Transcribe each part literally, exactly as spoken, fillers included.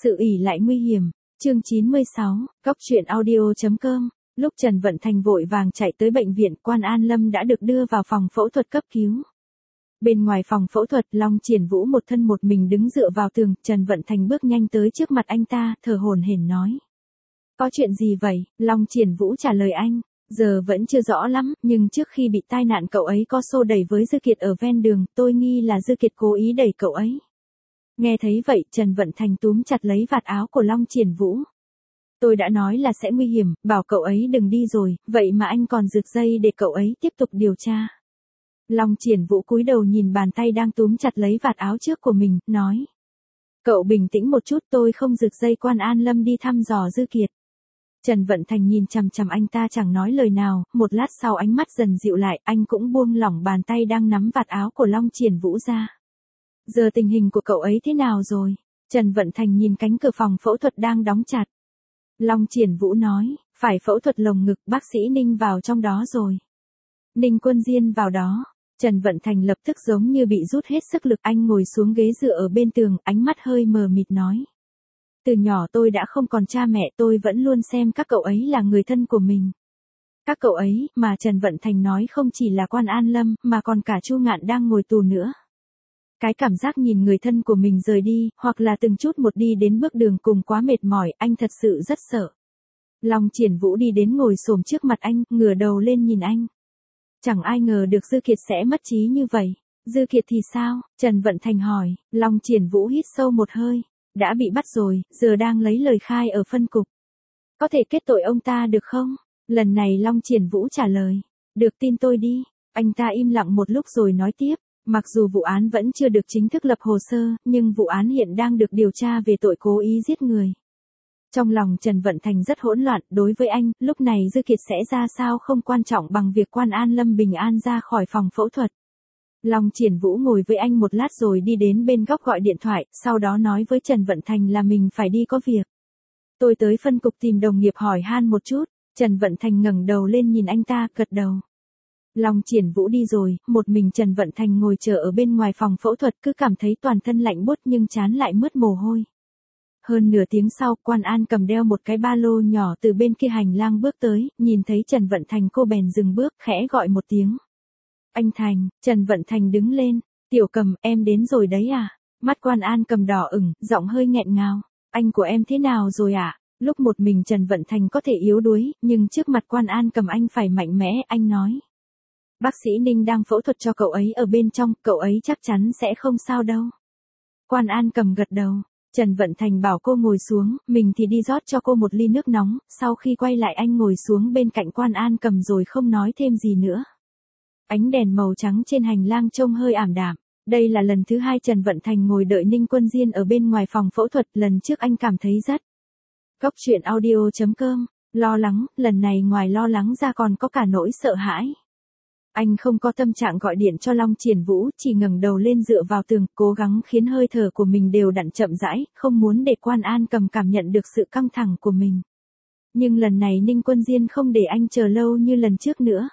Sự ỷ lại nguy hiểm, chương chín mươi sáu, Cóc truyện audio chấm com. Lúc Trần Vận Thành vội vàng chạy tới bệnh viện, Quan An Lâm đã được đưa vào phòng phẫu thuật cấp cứu. Bên ngoài phòng phẫu thuật, Long Triển Vũ một thân một mình đứng dựa vào tường, Trần Vận Thành bước nhanh tới trước mặt anh ta, thở hổn hển nói. Có chuyện gì vậy? Long Triển Vũ trả lời anh. Giờ vẫn chưa rõ lắm, nhưng trước khi bị tai nạn cậu ấy có xô đẩy với Dư Kiệt ở ven đường, tôi nghi là Dư Kiệt cố ý đẩy cậu ấy. Nghe thấy vậy, Trần Vận Thành túm chặt lấy vạt áo của Long Triển Vũ. Tôi đã nói là sẽ nguy hiểm, bảo cậu ấy đừng đi rồi, vậy mà anh còn rực dây để cậu ấy tiếp tục điều tra. Long Triển Vũ cúi đầu nhìn bàn tay đang túm chặt lấy vạt áo trước của mình, nói. Cậu bình tĩnh một chút, tôi không rực dây Quan An Lâm đi thăm dò Dư Kiệt. Trần Vận Thành nhìn chằm chằm anh ta chẳng nói lời nào, một lát sau ánh mắt dần dịu lại, anh cũng buông lỏng bàn tay đang nắm vạt áo của Long Triển Vũ ra. Giờ tình hình của cậu ấy thế nào rồi? Trần Vận Thành nhìn cánh cửa phòng phẫu thuật đang đóng chặt. Long Triển Vũ nói, phải phẫu thuật lồng ngực, bác sĩ Ninh vào trong đó rồi. Ninh Quân Diên vào đó. Trần Vận Thành lập tức giống như bị rút hết sức lực, anh ngồi xuống ghế dựa ở bên tường, ánh mắt hơi mờ mịt nói. Từ nhỏ tôi đã không còn cha mẹ, tôi vẫn luôn xem các cậu ấy là người thân của mình. Các cậu ấy, mà Trần Vận Thành nói không chỉ là Quan An Lâm, mà còn cả Chu Ngạn đang ngồi tù nữa. Cái cảm giác nhìn người thân của mình rời đi, hoặc là từng chút một đi đến bước đường cùng quá mệt mỏi, anh thật sự rất sợ. Long Triển Vũ đi đến ngồi xổm trước mặt anh, ngửa đầu lên nhìn anh. Chẳng ai ngờ được Dư Kiệt sẽ mất trí như vậy. Dư Kiệt thì sao? Trần Vận Thành hỏi. Long Triển Vũ hít sâu một hơi. Đã bị bắt rồi, giờ đang lấy lời khai ở phân cục. Có thể kết tội ông ta được không? Lần này Long Triển Vũ trả lời. Được, tin tôi đi. Anh ta im lặng một lúc rồi nói tiếp. Mặc dù vụ án vẫn chưa được chính thức lập hồ sơ, nhưng vụ án hiện đang được điều tra về tội cố ý giết người. Trong lòng Trần Vận Thành rất hỗn loạn, đối với anh, lúc này Dư Kiệt sẽ ra sao không quan trọng bằng việc Quan An Lâm bình an ra khỏi phòng phẫu thuật. Long Triển Vũ ngồi với anh một lát rồi đi đến bên góc gọi điện thoại, sau đó nói với Trần Vận Thành là mình phải đi có việc. Tôi tới phân cục tìm đồng nghiệp hỏi han một chút. Trần Vận Thành ngẩng đầu lên nhìn anh ta, gật đầu. Long Triển Vũ đi rồi, một mình Trần Vận Thành ngồi chờ ở bên ngoài phòng phẫu thuật, cứ cảm thấy toàn thân lạnh buốt nhưng trán lại mướt mồ hôi. Hơn nửa tiếng sau, Quan An cầm đeo một cái ba lô nhỏ từ bên kia hành lang bước tới, nhìn thấy Trần Vận Thành cô bèn dừng bước, khẽ gọi một tiếng. Anh Thành. Trần Vận Thành đứng lên. Tiểu Cầm, em đến rồi đấy à? Mắt Quan An cầm đỏ ửng, giọng hơi nghẹn ngào. Anh của em thế nào rồi ạ? À? Lúc một mình Trần Vận Thành có thể yếu đuối, nhưng trước mặt Quan An cầm anh phải mạnh mẽ, anh nói. Bác sĩ Ninh đang phẫu thuật cho cậu ấy ở bên trong, cậu ấy chắc chắn sẽ không sao đâu. Quan An cầm gật đầu. Trần Vận Thành bảo cô ngồi xuống, mình thì đi rót cho cô một ly nước nóng, sau khi quay lại anh ngồi xuống bên cạnh Quan An cầm rồi không nói thêm gì nữa. Ánh đèn màu trắng trên hành lang trông hơi ảm đạm. Đây là lần thứ hai Trần Vận Thành ngồi đợi Ninh Quân Diên ở bên ngoài phòng phẫu thuật, lần trước anh cảm thấy rất. Cóc truyện audio chấm com, lo lắng, lần này ngoài lo lắng ra còn có cả nỗi sợ hãi. Anh không có tâm trạng gọi điện cho Long Triển Vũ, chỉ ngẩng đầu lên dựa vào tường, cố gắng khiến hơi thở của mình đều đặn chậm rãi, không muốn để Quan An cầm cảm nhận được sự căng thẳng của mình. Nhưng lần này Ninh Quân Diên không để anh chờ lâu như lần trước nữa.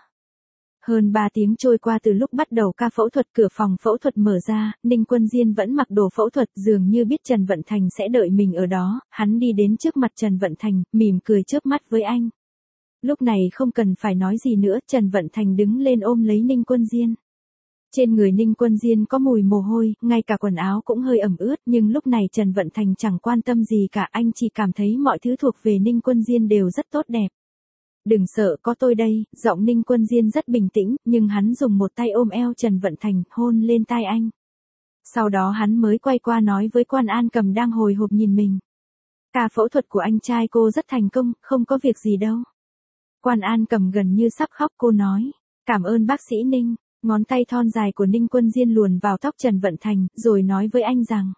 Hơn ba tiếng trôi qua từ lúc bắt đầu ca phẫu thuật, cửa phòng phẫu thuật mở ra, Ninh Quân Diên vẫn mặc đồ phẫu thuật, dường như biết Trần Vận Thành sẽ đợi mình ở đó, hắn đi đến trước mặt Trần Vận Thành, mỉm cười chớp mắt với anh. Lúc này không cần phải nói gì nữa, Trần Vận Thành đứng lên ôm lấy Ninh Quân Diên. Trên người Ninh Quân Diên có mùi mồ hôi, ngay cả quần áo cũng hơi ẩm ướt, nhưng lúc này Trần Vận Thành chẳng quan tâm gì cả, anh chỉ cảm thấy mọi thứ thuộc về Ninh Quân Diên đều rất tốt đẹp. Đừng sợ, có tôi đây. Giọng Ninh Quân Diên rất bình tĩnh, nhưng hắn dùng một tay ôm eo Trần Vận Thành, hôn lên tai anh. Sau đó hắn mới quay qua nói với Quan An cầm đang hồi hộp nhìn mình. Ca phẫu thuật của anh trai cô rất thành công, không có việc gì đâu. Quan An cầm gần như sắp khóc, cô nói. Cảm ơn bác sĩ Ninh. Ngón tay thon dài của Ninh Quân Diên luồn vào tóc Trần Vận Thành, rồi nói với anh rằng.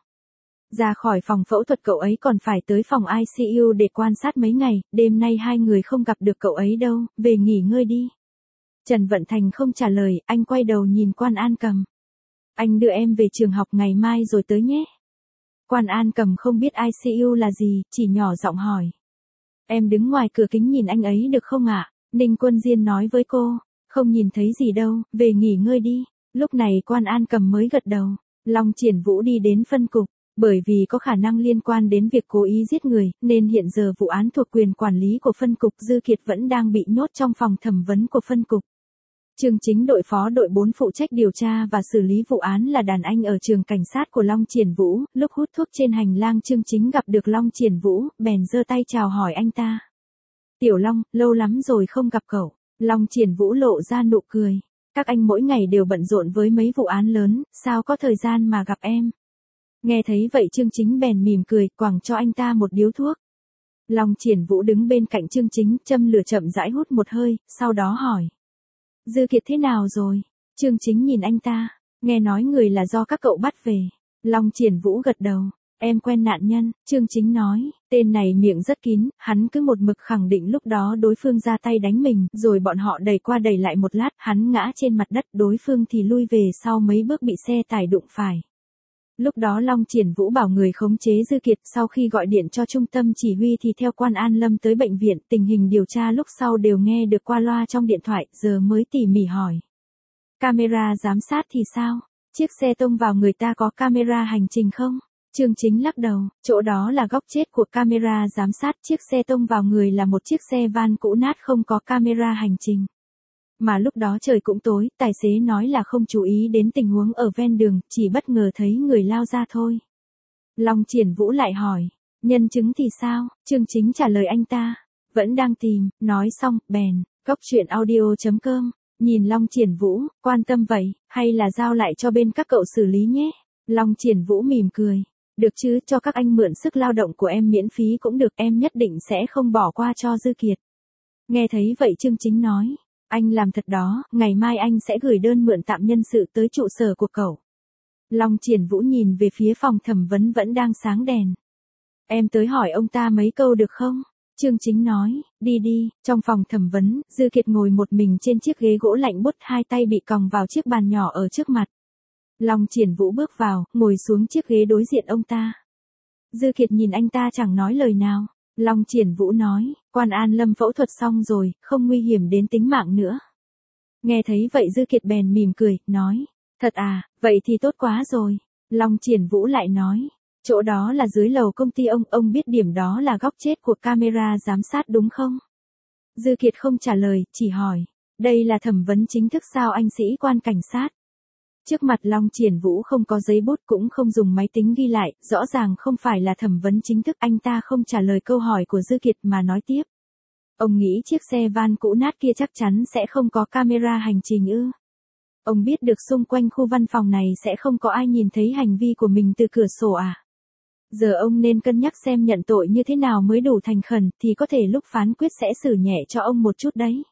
Ra khỏi phòng phẫu thuật cậu ấy còn phải tới phòng i xê u để quan sát mấy ngày, đêm nay hai người không gặp được cậu ấy đâu, về nghỉ ngơi đi. Trần Vận Thành không trả lời, anh quay đầu nhìn Quan An cầm. Anh đưa em về trường học ngày mai rồi tới nhé. Quan An cầm không biết i xê u là gì, chỉ nhỏ giọng hỏi. Em đứng ngoài cửa kính nhìn anh ấy được không ạ? À? Ninh Quân Diên nói với cô. Không nhìn thấy gì đâu, về nghỉ ngơi đi. Lúc này Quan An cầm mới gật đầu. Long Triển Vũ đi đến phân cục. Bởi vì có khả năng liên quan đến việc cố ý giết người, nên hiện giờ vụ án thuộc quyền quản lý của phân cục Dư Kiệt vẫn đang bị nhốt trong phòng thẩm vấn của phân cục. Chương Chính đội phó đội bốn phụ trách điều tra và xử lý vụ án là đàn anh ở trường cảnh sát của Long Triển Vũ, lúc hút thuốc trên hành lang Chương Chính gặp được Long Triển Vũ, bèn giơ tay chào hỏi anh ta. Tiểu Long, lâu lắm rồi không gặp cậu. Long Triển Vũ lộ ra nụ cười. Các anh mỗi ngày đều bận rộn với mấy vụ án lớn, sao có thời gian mà gặp em. Nghe thấy vậy Chương Chính bèn mỉm cười, quẳng cho anh ta một điếu thuốc. Long Triển Vũ đứng bên cạnh Chương Chính, châm lửa chậm rãi hút một hơi, sau đó hỏi. Dư Kiệt thế nào rồi? Chương Chính nhìn anh ta, nghe nói người là do các cậu bắt về. Long Triển Vũ gật đầu, em quen nạn nhân, Chương Chính nói, tên này miệng rất kín, hắn cứ một mực khẳng định lúc đó đối phương ra tay đánh mình, rồi bọn họ đẩy qua đẩy lại một lát, hắn ngã trên mặt đất, đối phương thì lui về sau mấy bước bị xe tải đụng phải. Lúc đó Long Triển Vũ bảo người khống chế Dư Kiệt, sau khi gọi điện cho trung tâm chỉ huy thì theo Quan An Lâm tới bệnh viện, tình hình điều tra lúc sau đều nghe được qua loa trong điện thoại, giờ mới tỉ mỉ hỏi. Camera giám sát thì sao? Chiếc xe tông vào người ta có camera hành trình không? Chương Chính lắc đầu, chỗ đó là góc chết của camera giám sát, chiếc xe tông vào người là một chiếc xe van cũ nát không có camera hành trình. Mà lúc đó trời cũng tối, tài xế nói là không chú ý đến tình huống ở ven đường, chỉ bất ngờ thấy người lao ra thôi. Long Triển Vũ lại hỏi, nhân chứng thì sao? Chương Chính trả lời anh ta, vẫn đang tìm, nói xong, bèn, góc chuyện audio chấm com, nhìn Long Triển Vũ, quan tâm vậy, hay là giao lại cho bên các cậu xử lý nhé? Long Triển Vũ mỉm cười, được chứ, cho các anh mượn sức lao động của em miễn phí cũng được, em nhất định sẽ không bỏ qua cho Dư Kiệt. Nghe thấy vậy Chương Chính nói. Anh làm thật đó, ngày mai anh sẽ gửi đơn mượn tạm nhân sự tới trụ sở của cậu. Long Triển Vũ nhìn về phía phòng thẩm vấn vẫn đang sáng đèn. Em tới hỏi ông ta mấy câu được không? Chương Chính nói, đi đi, trong phòng thẩm vấn, Dư Kiệt ngồi một mình trên chiếc ghế gỗ lạnh buốt, hai tay bị còng vào chiếc bàn nhỏ ở trước mặt. Long Triển Vũ bước vào, ngồi xuống chiếc ghế đối diện ông ta. Dư Kiệt nhìn anh ta chẳng nói lời nào. Long Triển Vũ nói, Quan An Lâm phẫu thuật xong rồi, không nguy hiểm đến tính mạng nữa. Nghe thấy vậy Dư Kiệt bèn mỉm cười, nói, thật à, vậy thì tốt quá rồi. Long Triển Vũ lại nói, chỗ đó là dưới lầu công ty ông, ông biết điểm đó là góc chết của camera giám sát đúng không? Dư Kiệt không trả lời, chỉ hỏi, đây là thẩm vấn chính thức sao anh sĩ quan cảnh sát? Trước mặt Long Triển Vũ không có giấy bút cũng không dùng máy tính ghi lại, rõ ràng không phải là thẩm vấn chính thức, anh ta không trả lời câu hỏi của Dư Kiệt mà nói tiếp. Ông nghĩ chiếc xe van cũ nát kia chắc chắn sẽ không có camera hành trình ư? Ông biết được xung quanh khu văn phòng này sẽ không có ai nhìn thấy hành vi của mình từ cửa sổ à? Giờ ông nên cân nhắc xem nhận tội như thế nào mới đủ thành khẩn, thì có thể lúc phán quyết sẽ xử nhẹ cho ông một chút đấy.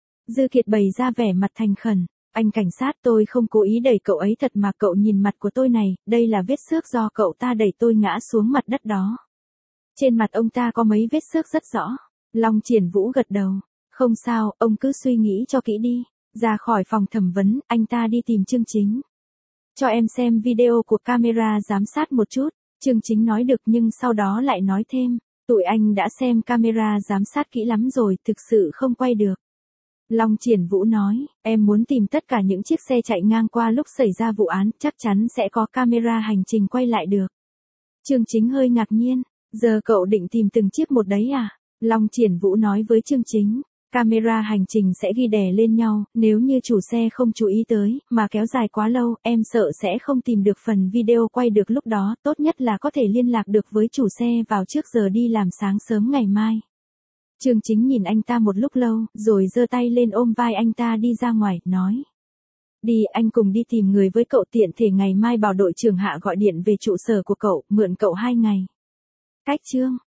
Dư Kiệt bày ra vẻ mặt thành khẩn. Anh cảnh sát, tôi không cố ý đẩy cậu ấy thật mà, cậu nhìn mặt của tôi này, đây là vết xước do cậu ta đẩy tôi ngã xuống mặt đất đó. Trên mặt ông ta có mấy vết xước rất rõ. Long Triển Vũ gật đầu. Không sao, ông cứ suy nghĩ cho kỹ đi. Ra khỏi phòng thẩm vấn, anh ta đi tìm Chương Chính. Cho em xem video của camera giám sát một chút. Chương Chính nói được nhưng sau đó lại nói thêm. Tụi anh đã xem camera giám sát kỹ lắm rồi, thực sự không quay được. Long Triển Vũ nói, em muốn tìm tất cả những chiếc xe chạy ngang qua lúc xảy ra vụ án, chắc chắn sẽ có camera hành trình quay lại được. Chương Chính hơi ngạc nhiên, giờ cậu định tìm từng chiếc một đấy à? Long Triển Vũ nói với Chương Chính, camera hành trình sẽ ghi đè lên nhau, nếu như chủ xe không chú ý tới, mà kéo dài quá lâu, em sợ sẽ không tìm được phần video quay được lúc đó, tốt nhất là có thể liên lạc được với chủ xe vào trước giờ đi làm sáng sớm ngày mai. Chương Chính nhìn anh ta một lúc lâu, rồi giơ tay lên ôm vai anh ta đi ra ngoài, nói. Đi, anh cùng đi tìm người với cậu, tiện thể ngày mai bảo đội trưởng Hạ gọi điện về trụ sở của cậu, mượn cậu hai ngày. Cách chương.